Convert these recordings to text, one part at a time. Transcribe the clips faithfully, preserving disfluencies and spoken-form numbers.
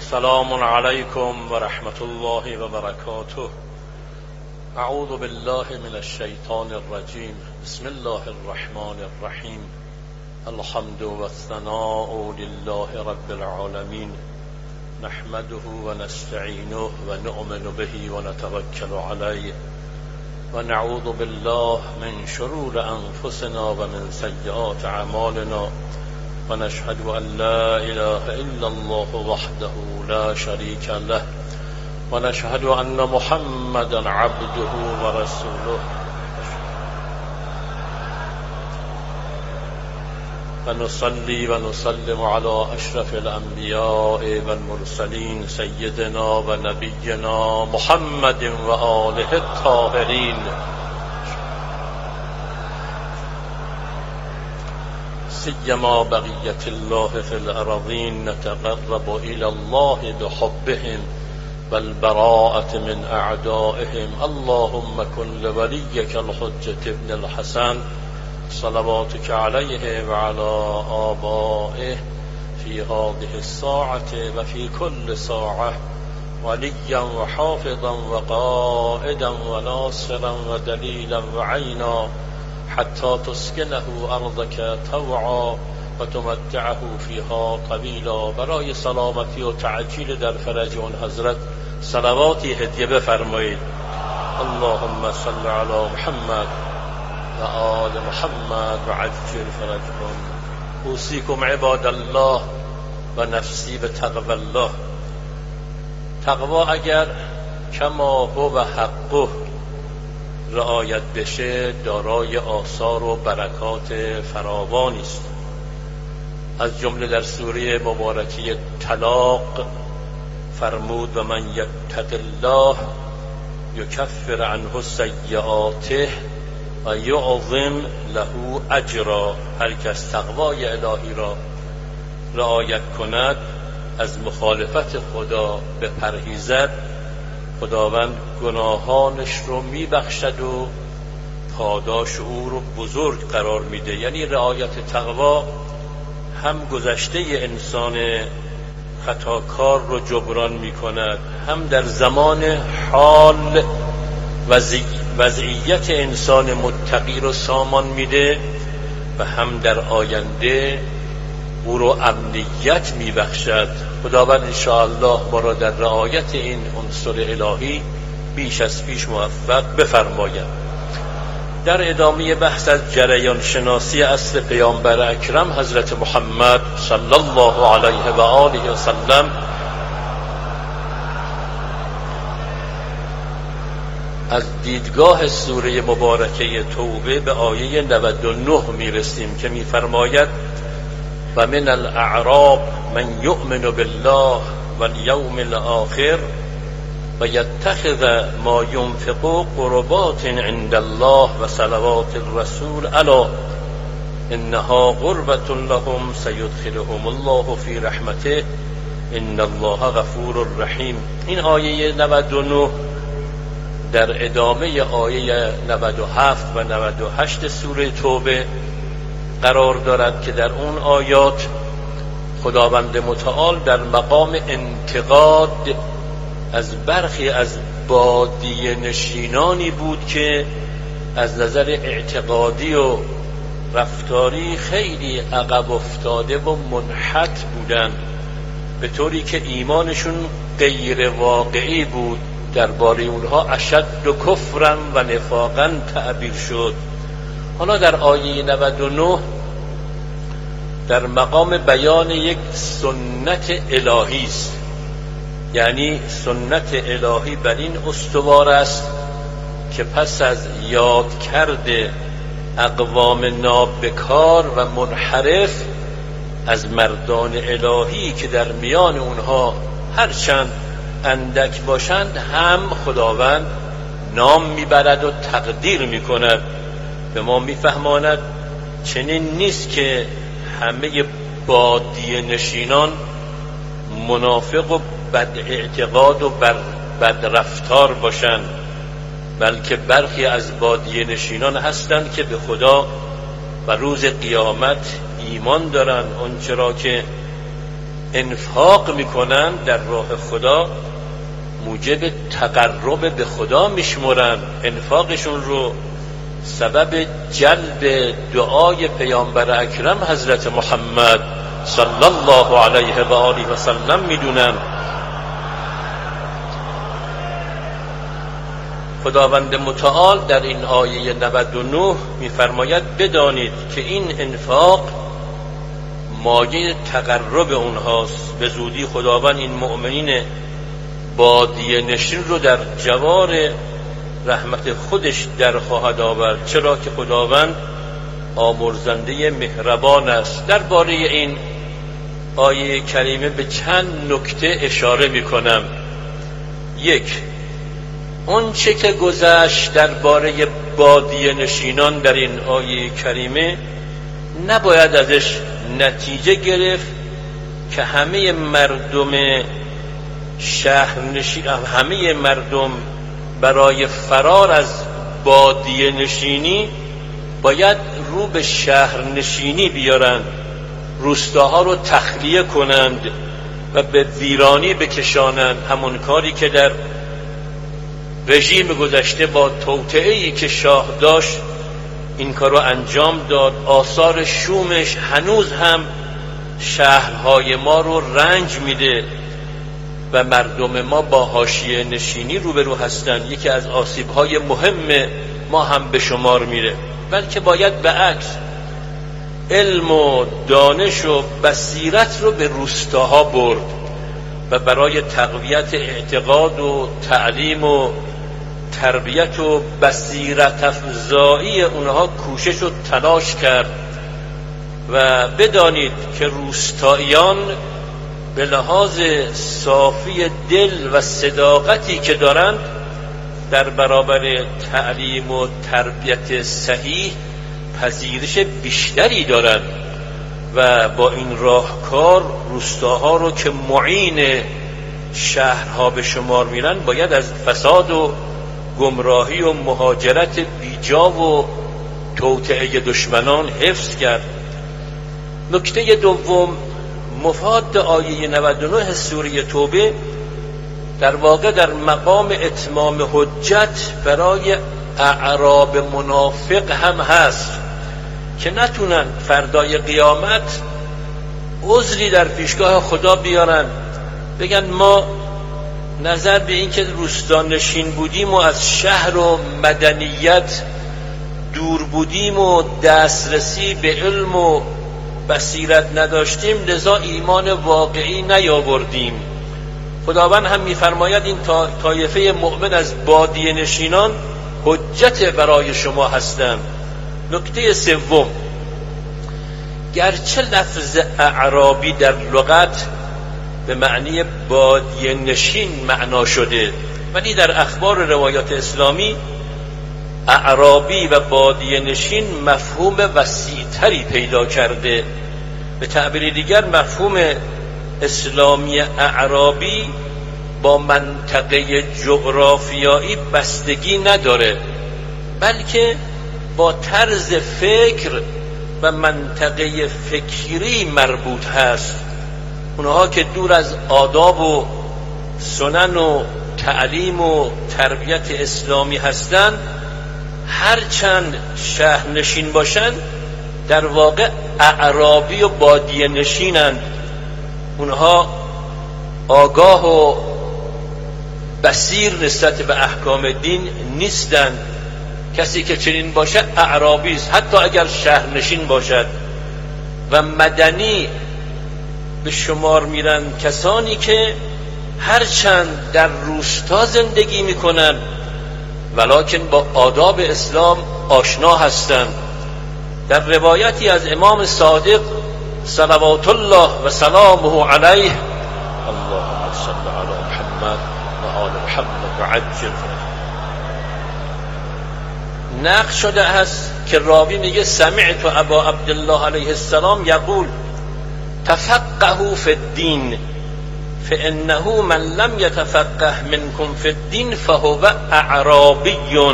السلام عليكم ورحمة الله وبركاته. أعوذ بالله من الشيطان الرجيم. بسم الله الرحمن الرحيم. الحمد والثناء لله رب العالمين، نحمده ونستعينه ونؤمن به ونتوكل عليه، ونعوذ بالله من شرور أنفسنا ومن سيئات أعمالنا، ونشهد أن لا إله إلا الله وحده لا شريك له، ونشهد أن محمدا عبده ورسوله، ونصلي ونسلم على أشرف الأنبياء والمرسلين سيدنا ونبينا محمد وآله الطاهرين، سيما بقية الله في الأرضين. نتقرب إلى الله بحبهم والبراءة من أعدائهم. اللهم كن لوليك الحجة ابن الحسن صلواتك عليه وعلى آبائه في هذه الساعة وفي كل ساعة وليا وحافظا وقائدا وناصرا ودليلا وعينا، حتى تسكنه أرضك طوعا وتمتعه فيها طویلا. برای سلامتی و تعجیل در فرج اون حضرت صلواتی هدیه بفرمایید. اللهم صل علی محمد و آل محمد و عجل فرجهم. اوصیکم عباد الله و نفسی به تقوی الله. تقوا اگر کما هو حقه رعایت بشه دارای آثار و برکات فراوانی است. از جمله در سوره مبارکه طلاق فرمود و من یتق الله یکفر عنه سیئاته و یعظم له اجرا. هر کس تقوای الهی را رعایت کند، از مخالفت خدا بپرهیزد، خداوند گناهانش رو میبخشد و پاداش او رو بزرگ قرار میده. یعنی رعایت تقوا هم گذشته انسان خطاکار رو جبران میکند، هم در زمان حال وضعیت انسان متقی رو سامان میده و هم در آینده او رو امنیت میبخشد. خداوند انشاءالله ما را در رعایت این عنصر الهی بیش از پیش موفق بفرماید. در ادامه بحث از جریان شناسی اصل پیامبر اکرم حضرت محمد صلی الله علیه و آله و سلم، از دیدگاه سوره مبارکه توبه به آیه نود و نه میرسیم که میفرماید و من الاعراب من یؤمن بالله والیوم الاخر و یتخذ ما ینفق قربات عند الله و صلوات الرسول الا انها قربة لهم سیدخلهم الله فی رحمته ان الله غفور رحیم. این آیه نود و نه در ادامه آیه نود و هفت و نود و هشت سوره توبه قرار دارد که در اون آیات خداوند متعال در مقام انتقاد از برخی از بادیه نشینانی بود که از نظر اعتقادی و رفتاری خیلی عقب افتاده و منحط بودند، به طوری که ایمانشون غیر واقعی بود. درباره اونها اشد و کفرا و نفاقا تعبیر شد. حالا در آیه نود و نه در مقام بیان یک سنت الهی است، یعنی سنت الهی بر این استوار است که پس از یاد کرده اقوام نابکار و منحرف از مردان الهی که در میان اونها هرچند اندک باشند هم خداوند نام میبرد و تقدیر میکند. به ما میفهماند چنین نیست که همه بادیه نشینان منافق و بد اعتقاد و بد رفتار باشند، بلکه برخی از بادیه نشینان هستند که به خدا و روز قیامت ایمان دارند. آنچه را که انفاق میکنن در راه خدا موجب تقرب به خدا میشمرن، انفاقشون رو سبب جلب دعای پیامبر اکرم حضرت محمد صلی الله علیه و آله و سلم میدونن. خداوند متعال در این آیه نود و نه میفرماید بدانید که این انفاق مایه تقرب اونهاست. به زودی خداوند این مؤمنین بادیه نشین رو در جوار رحمت خودش در خواهد آورد، چرا که خداوند آمرزنده مهربان است. درباره این آیه کریمه به چند نکته اشاره میکنم. یک، اون چه که گذشت درباره بادیه نشینان در این آیه کریمه نباید ازش نتیجه گرفت که همه مردم شهرنشین، همه مردم برای فرار از بادیه نشینی باید رو به شهرنشینی بیارند، روستاها رو تخلیه کنند و به ویرانی بکشانند. همون کاری که در رژیم گذشته با توطئه‌ای که شاه داشت این کار رو انجام داد. آثار شومش هنوز هم شهرهای ما رو رنج میده و مردم ما با حاشیه نشینی روبرو هستند. یکی از آسیب‌های مهم ما هم به شمار میره، بلکه باید به عکس علم و دانش و بصیرت رو به روستاها برد و برای تقویت اعتقاد و تعلیم و تربیت و بصیرت افزایی اونها کوشش و تلاش کرد. و بدانید که روستاییان به لحاظ صافی دل و صداقتی که دارند در برابر تعلیم و تربیت صحیح پذیرش بیشتری دارند و با این راهکار روستاها رو که معین شهرها به شمار میرن باید از فساد و گمراهی و مهاجرت بیجا و توطئه دشمنان حفظ کرد. نکته دوم، مفاد آیه نود و نه سوره توبه در واقع در مقام اتمام حجت برای اعراب منافق هم هست که نتونن فردای قیامت عذری در پیشگاه خدا بیارن، بگن ما نظر به این که روستانشین بودیم و از شهر و مدنیت دور بودیم و دسترسی به علم و بصیرت نداشتیم لذا ایمان واقعی نیاوردیم. خداوند هم میفرماید این طایفه مؤمن از بادیه نشینان حجت برای شما هستند. نکته سوم، گرچه لفظ اعرابی در لغت به معنی بادیه نشین معنا شده، ولی در اخبار روایات اسلامی اعرابی و بادیه نشین مفهوم وسیع‌تری پیدا کرده. به تعبیر دیگر مفهوم اسلامی اعرابی با منطقه جغرافیایی بستگی نداره، بلکه با طرز فکر و منطقه فکری مربوط هست. اونها که دور از آداب و سنن و تعلیم و تربیت اسلامی هستند هرچند شهرنشین باشند در واقع اعرابی و بادیه نشینند. اونها آگاه و بصیر نسبت به احکام دین نیستند. کسی که چنین باشد اعرابی است، حتی اگر شهرنشین باشد. و مدنی به شمار میرن کسانی که هرچند در روستا زندگی میکنن ولکن با آداب اسلام آشنا هستند. در روایتی از امام صادق صلوات الله و سلامه علیه، اللهم صل علی محمد و آل محمد و عجل، نقل شده است که راوی میگه سمعت ابا عبدالله علیه السلام یقول تفقهوا فی الدین فانه من لم یتفقه منکم فی الدین فهو اعرابی.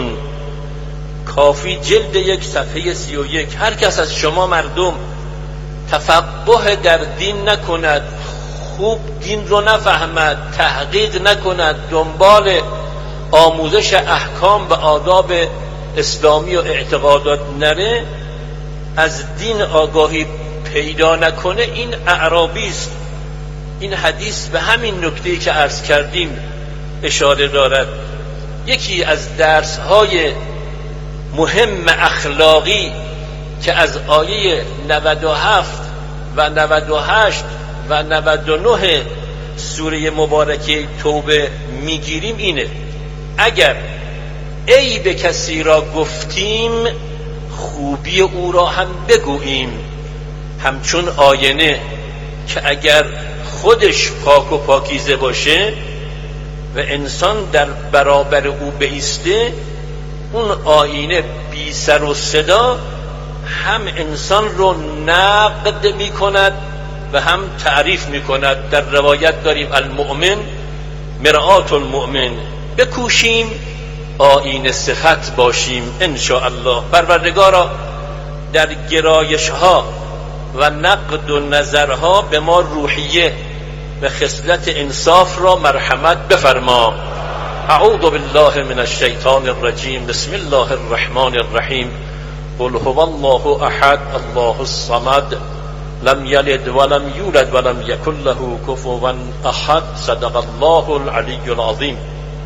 کافی جلد یک صفحه سی و یک. هر کس از شما مردم تفقه در دین نکند، خوب دین رو نفهمد، تحقیق نکند، دنبال آموزش احکام و آداب اسلامی و اعتقادات نره، از دین آگاهی پیدا نکنه، این اعرابی است. این حدیث به همین نکته‌ای که عرض کردیم اشاره دارد. یکی از درس‌های مهم اخلاقی که از آیه نود و هفت و نود و هشت و نود و نه سوره مبارکه توبه میگیریم اینه: اگر عیب کسی را گفتیم خوبی او را هم بگوییم، همچون آینه که اگر خودش پاک و پاکیزه باشه و انسان در برابر او بایسته، اون آینه بی سر و صدا هم انسان رو نقد می کند و هم تعریف می کند. در روایت داریم المؤمن مرآت المؤمن، بکوشیم آینه صفت باشیم ان شاء الله. پروردگارا در گرایش ها و نقد و نظرها به ما روحیه و خصلت انصاف را مرحمت بفرما. اعوذ بالله من الشیطان الرجیم. بسم الله الرحمن الرحیم. قل هو الله احد الله الصمد لم یلد ولم یولد ولم یکن له کفوا احد. صدق الله العلی العظیم.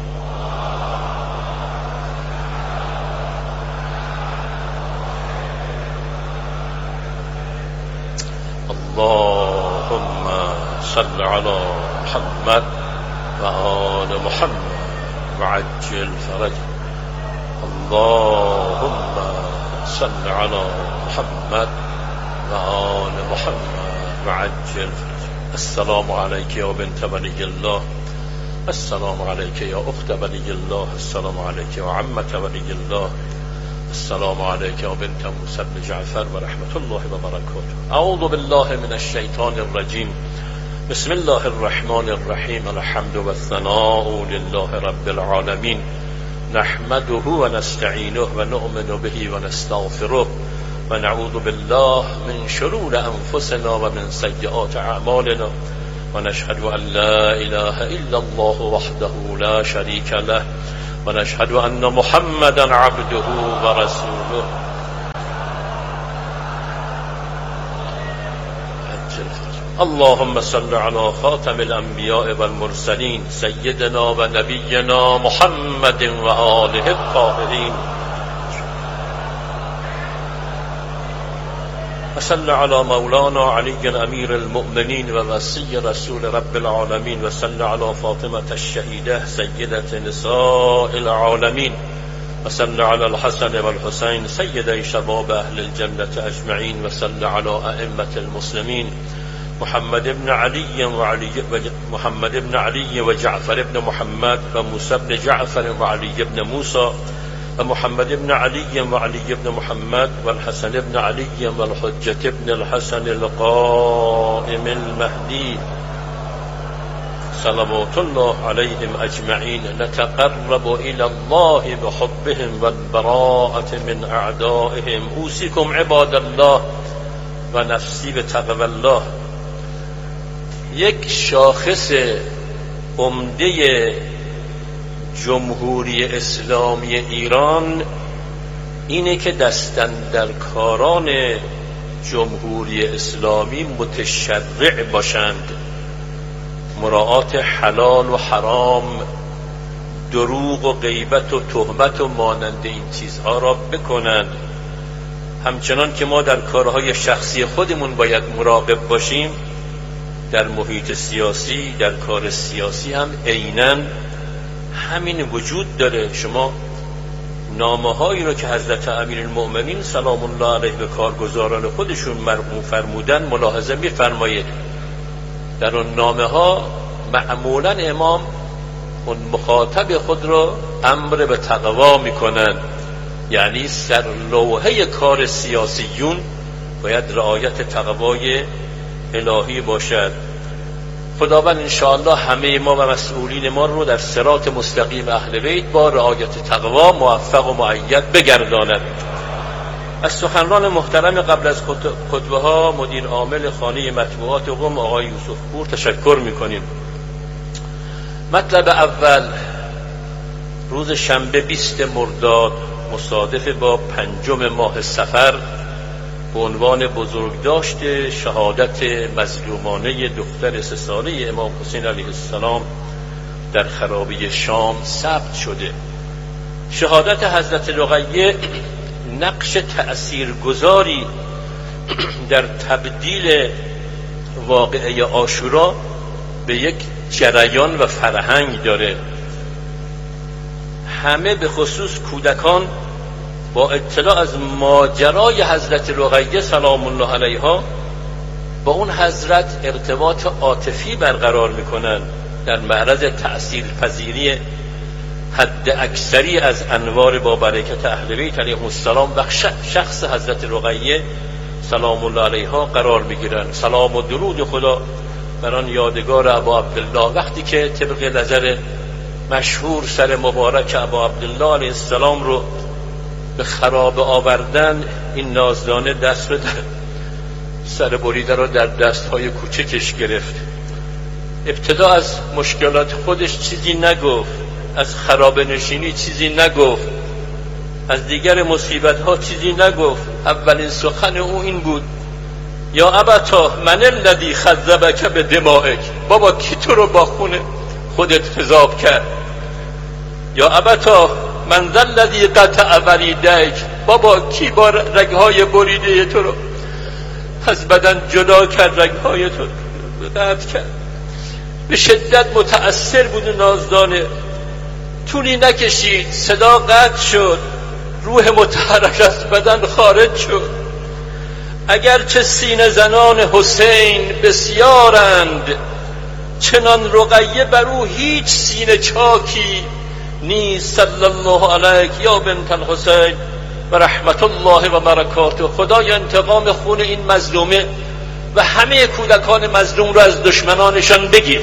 اللهم صل على محمد و آل محمد وعجل فرج. اللهم صل على محمد و آل محمد وعجل فرج. السلام عليك يا بنت ولي الله، السلام عليك يا أخت ولي الله، السلام عليك يا عمة ولي الله، السلام عليك يا بنت موسى بن جعفر ورحمة الله وبركاته. أعوذ بالله من الشيطان الرجيم. بسم الله الرحمن الرحيم. الحمد والثناء لله رب العالمين، نحمده ونستعينه ونؤمن به ونستغفره ونعوذ بالله من شرور أنفسنا ومن سيئات أعمالنا ونشهد أن لا إله إلا الله وحده لا شريك له ونشهد أن محمدا عبده ورسوله. اللهم صل على خاتم الأنبياء والمرسلين سيدنا ونبينا محمد وآله الطاهرين، وصل على مولانا علي أمير المؤمنين ووصي رسول رب العالمين، وصل على فاطمة الشهيدة سيدة نساء العالمين، وصل على الحسن والحسين سيدي شباب أهل الجنة أجمعين، وصل على أئمة المسلمين محمد بن علي وعلي محمد بن علي وجعفر بن محمد وموسى بن جعفر وعلي بن موسى ومحمد بن علي وعلي بن محمد والحسن بن علي والحجة بن الحسن القائم المهدي صلوات الله عليهم أجمعين. نتقرب إلى الله بحبهم والبراءة من أعدائهم. أوصيكم عباد الله ونفسي بتقوى الله. یک شاخص عمده جمهوری اسلامی ایران اینه که دستاندرکاران جمهوری اسلامی متشرع باشند، مراعات حلال و حرام، دروغ و غیبت و تهمت و مانند این چیزها را بکنند. همچنان که ما در کارهای شخصی خودمون باید مراقب باشیم، در محیط سیاسی، در کار سیاسی هم عیناً همین وجود داره. شما نامه هایی رو که حضرت امیرالمؤمنین سلام الله علیه به کارگزاران خودشون مرقوم فرمودن ملاحظه می‌فرمایید. در اون نامه ها معمولاً امام اون مخاطب خود رو امر به تقوا میکنن، یعنی سرلوحه کار سیاسیون باید رعایت تقوای الهی باشد. خداوند انشاءالله همه ما و مسئولین ما رو در صراط مستقیم اهل بیت با رعایت تقوا موفق و مؤید بگرداند. از سخنران محترم قبل از خطبه ها مدیر عامل خانه مطبوعات قم آقای یوسف پور تشکر میکنیم. مطلب اول، روز شنبه بیست مرداد مصادف با پنجم ماه صفر به عنوان بزرگداشت شهادت مظلومانه دختر سه ساله امام حسین علیه السلام در خرابه شام ثبت شده. شهادت حضرت رقیه نقش تأثیرگذاری در تبدیل واقعه عاشورا به یک جریان و فرهنگ داره. همه به خصوص کودکان با اطلاع از ماجرای حضرت رقیه سلام الله علیها با اون حضرت ارتباط عاطفی برقرار میکنن، در معرض تأثیر پذیری حد اکثری از انوار با برکت اهل بیت علیهم السلام و شخص حضرت رقیه سلام الله علیها قرار میگیرن. سلام و درود خدا بر آن یادگار ابا عبدالله. وقتی که طبق نظر مشهور سر مبارک ابا عبدالله علیه السلام رو به خرابه آوردن، این نازدانه دست رو در سر بریده رو در دستهای کوچکش گرفت. ابتدا از مشکلات خودش چیزی نگفت، از خرابه نشینی چیزی نگفت، از دیگر مصیبت ها چیزی نگفت. اولین سخن او این بود: یا ابتا من الذی خذبک بدمائک، بابا کی تو رو با خون خودت خضاب کرد؟ یا ابتا من ذا الذی قطع وریدیک، بابا کی با رگهای بریده تو رو از بدن جدا کرد، رگهای تو قطع کرد؟ به شدت متأثر بود و نازدانه. طولی نکشید، صدا قطع شد، روح متحرک از بدن خارج شد. اگرچه سینه زنان حسین بسیارند، چنان رقیه بر او هیچ سینه چاکی نیست. صلی الله علیک یا بنت الحسین و رحمت الله و برکاته. خدای انتقام خون این مظلومه و همه کودکان مظلوم رو از دشمنانشان بگیر.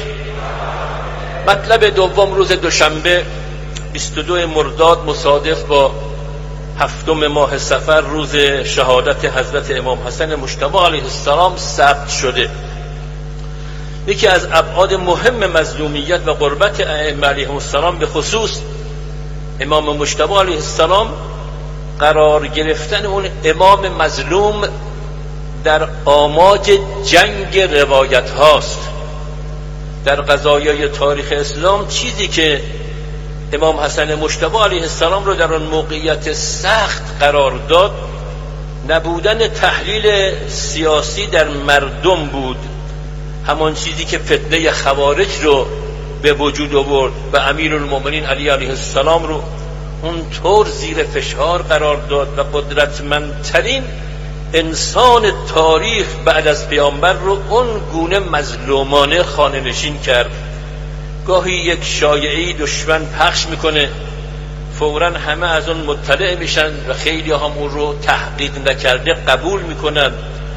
مطلب دوم، روز دوشنبه بیست و دو مرداد مصادف با هفتم ماه صفر روز شهادت حضرت امام حسن مجتبی علیه السلام ثبت شده. یکی از ابعاد مهم مظلومیت و قربت ائمه علیهم السلام به خصوص امام مجتبی علیه السلام قرار گرفتن اون امام مظلوم در آماج جنگ روایت هاست. در قضایای تاریخ اسلام چیزی که امام حسن مجتبی علیه السلام رو در آن موقعیت سخت قرار داد، نبودن تحلیل سیاسی در مردم بود. همان چیزی که فتنه خوارج رو به وجود آورد و امیرالمومنین علی علیه السلام رو اون طور زیر فشار قرار داد و قدرتمندترین انسان تاریخ بعد از پیامبر رو اون گونه مظلومانه خانه نشین کرد. گاهی یک شایعه‌ای دشمن پخش میکنه، فوراً همه از اون مطلع میشن و خیلی هم اون رو تحقیق نکرده قبول میکنن.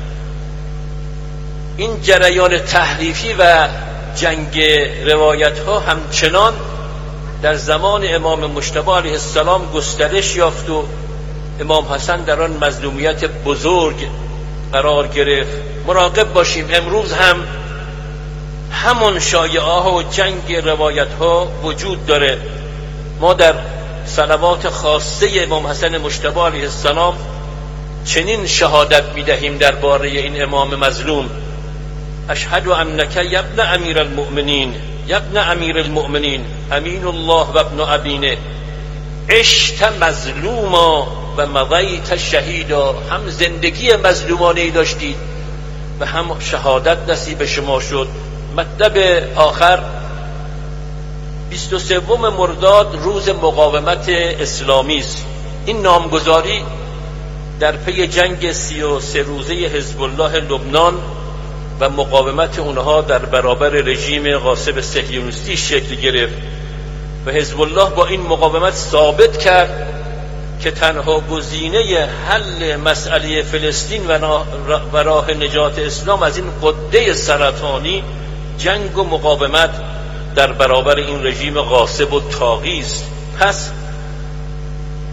این جریان تحریفی و جنگ روایت ها همچنان در زمان امام مجتبی علیه السلام گسترش یافت و امام حسن در آن مظلومیت بزرگ قرار گرفت. مراقب باشیم، امروز هم همون شایعه ها و جنگ روایت ها وجود داره. ما در صلوات خاصه امام حسن مجتبی علیه السلام چنین شهادت میدهیم درباره این امام مظلوم: اشهد انک یا ابن امیر المؤمنین، یا ابن امیر المؤمنین امین الله و ابن ابینه، عشت مظلوما و مضیت شهیدا. هم زندگی مظلومانه داشتید و هم شهادت نصیب شما شد. مطلب آخر، بیست و سوم مرداد روز مقاومت اسلامی است. این نامگذاری در پی جنگ سی و سه روزه حزب الله لبنان و مقاومت اونها در برابر رژیم غاصب صهیونیستی شکل گرفت و حزب الله با این مقاومت ثابت کرد که تنها گزینه حل مسئله فلسطین و راه نجات اسلام از این قده سرطانی جنگ و مقاومت در برابر این رژیم غاصب و طاغی است. پس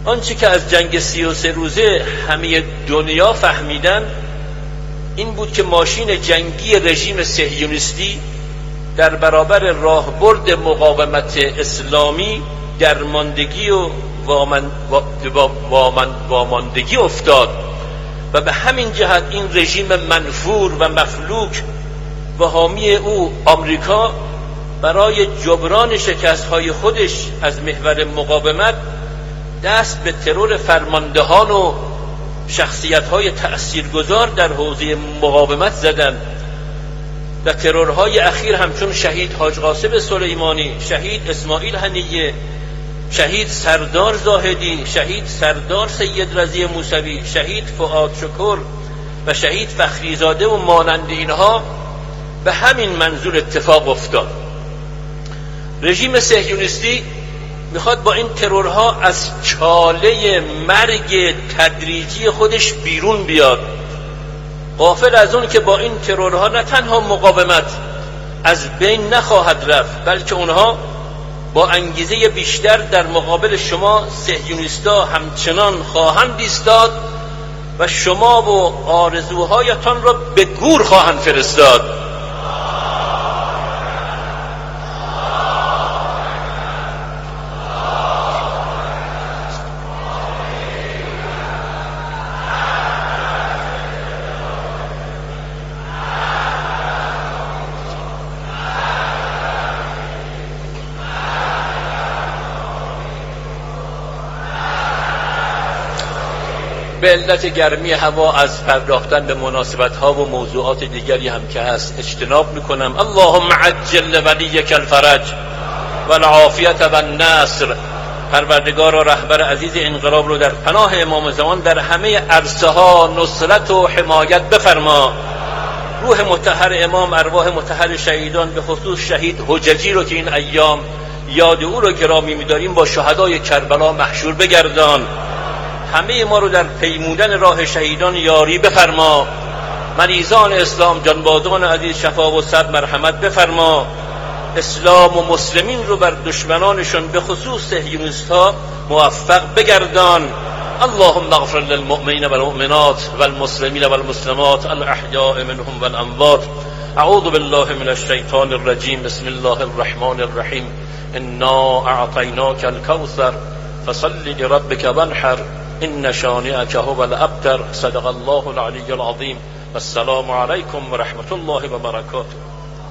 آنچه که از جنگ سی و سه روزه همه دنیا فهمیدن این بود که ماشین جنگی رژیم صهیونیستی در برابر راهبرد مقاومت اسلامی درماندگی و وامن وامن واماندگی افتاد و به همین جهت این رژیم منفور و مفلوک و حامی او آمریکا برای جبران شکست‌های خودش از محور مقاومت دست به ترور فرماندهان و شخصیت‌های تأثیرگذار در حوزه مقاومت زدند و ترورهای اخیر همچون شهید حاج قاسم سلیمانی، شهید اسماعیل هنیه، شهید سردار زاهدی، شهید سردار سید رضی موسوی، شهید فؤاد شکر و شهید فخریزاده و مانند اینها به همین منظور اتفاق افتاد. رژیم صهیونیستی میخواد با این ترورها از چاله مرگ تدریجی خودش بیرون بیاد، غافل از اون که با این ترورها نه تنها مقاومت از بین نخواهد رفت، بلکه اونها با انگیزه بیشتر در مقابل شما صهیونیستا همچنان خواهند ایستاد و شما و آرزوهایتان را به گور خواهند فرستاد. به علت گرمی هوا از پرداختن به مناسبت ها و موضوعات دیگری هم که هست اجتناب میکنم. اللهم عجل ولیک الفرج والعافیت و النصر. پروردگار و رهبر عزیز انقلاب رو در پناه امام زمان در همه عرصه ها نصرت و حمایت بفرما. روح مطهر امام، ارواح مطهر شهیدان، به خصوص شهید حججی رو که این ایام یاد او رو گرامی می‌داریم با شهدای کربلا محشور بگردان. همه ما رو در پیمودن راه شهیدان یاری بفرما. مریضان اسلام، جانبازان عزیز شفا و صد مرحمت بفرما. اسلام و مسلمین رو بر دشمنانشون به خصوص صهیونیست‌ها موفق بگردان. اللهم اغفر للمؤمنین والمؤمنات والمسلمین والمسلمات الاحیاء منهم والاموات. اعوذ بالله من الشیطان الرجیم. بسم الله الرحمن الرحیم. انا اعطیناک الکوثر فصل لربک وانحر ان شانئک هو الابتر. صدق الله العلی العظیم. والسلام علیکم و رحمت الله و برکاته.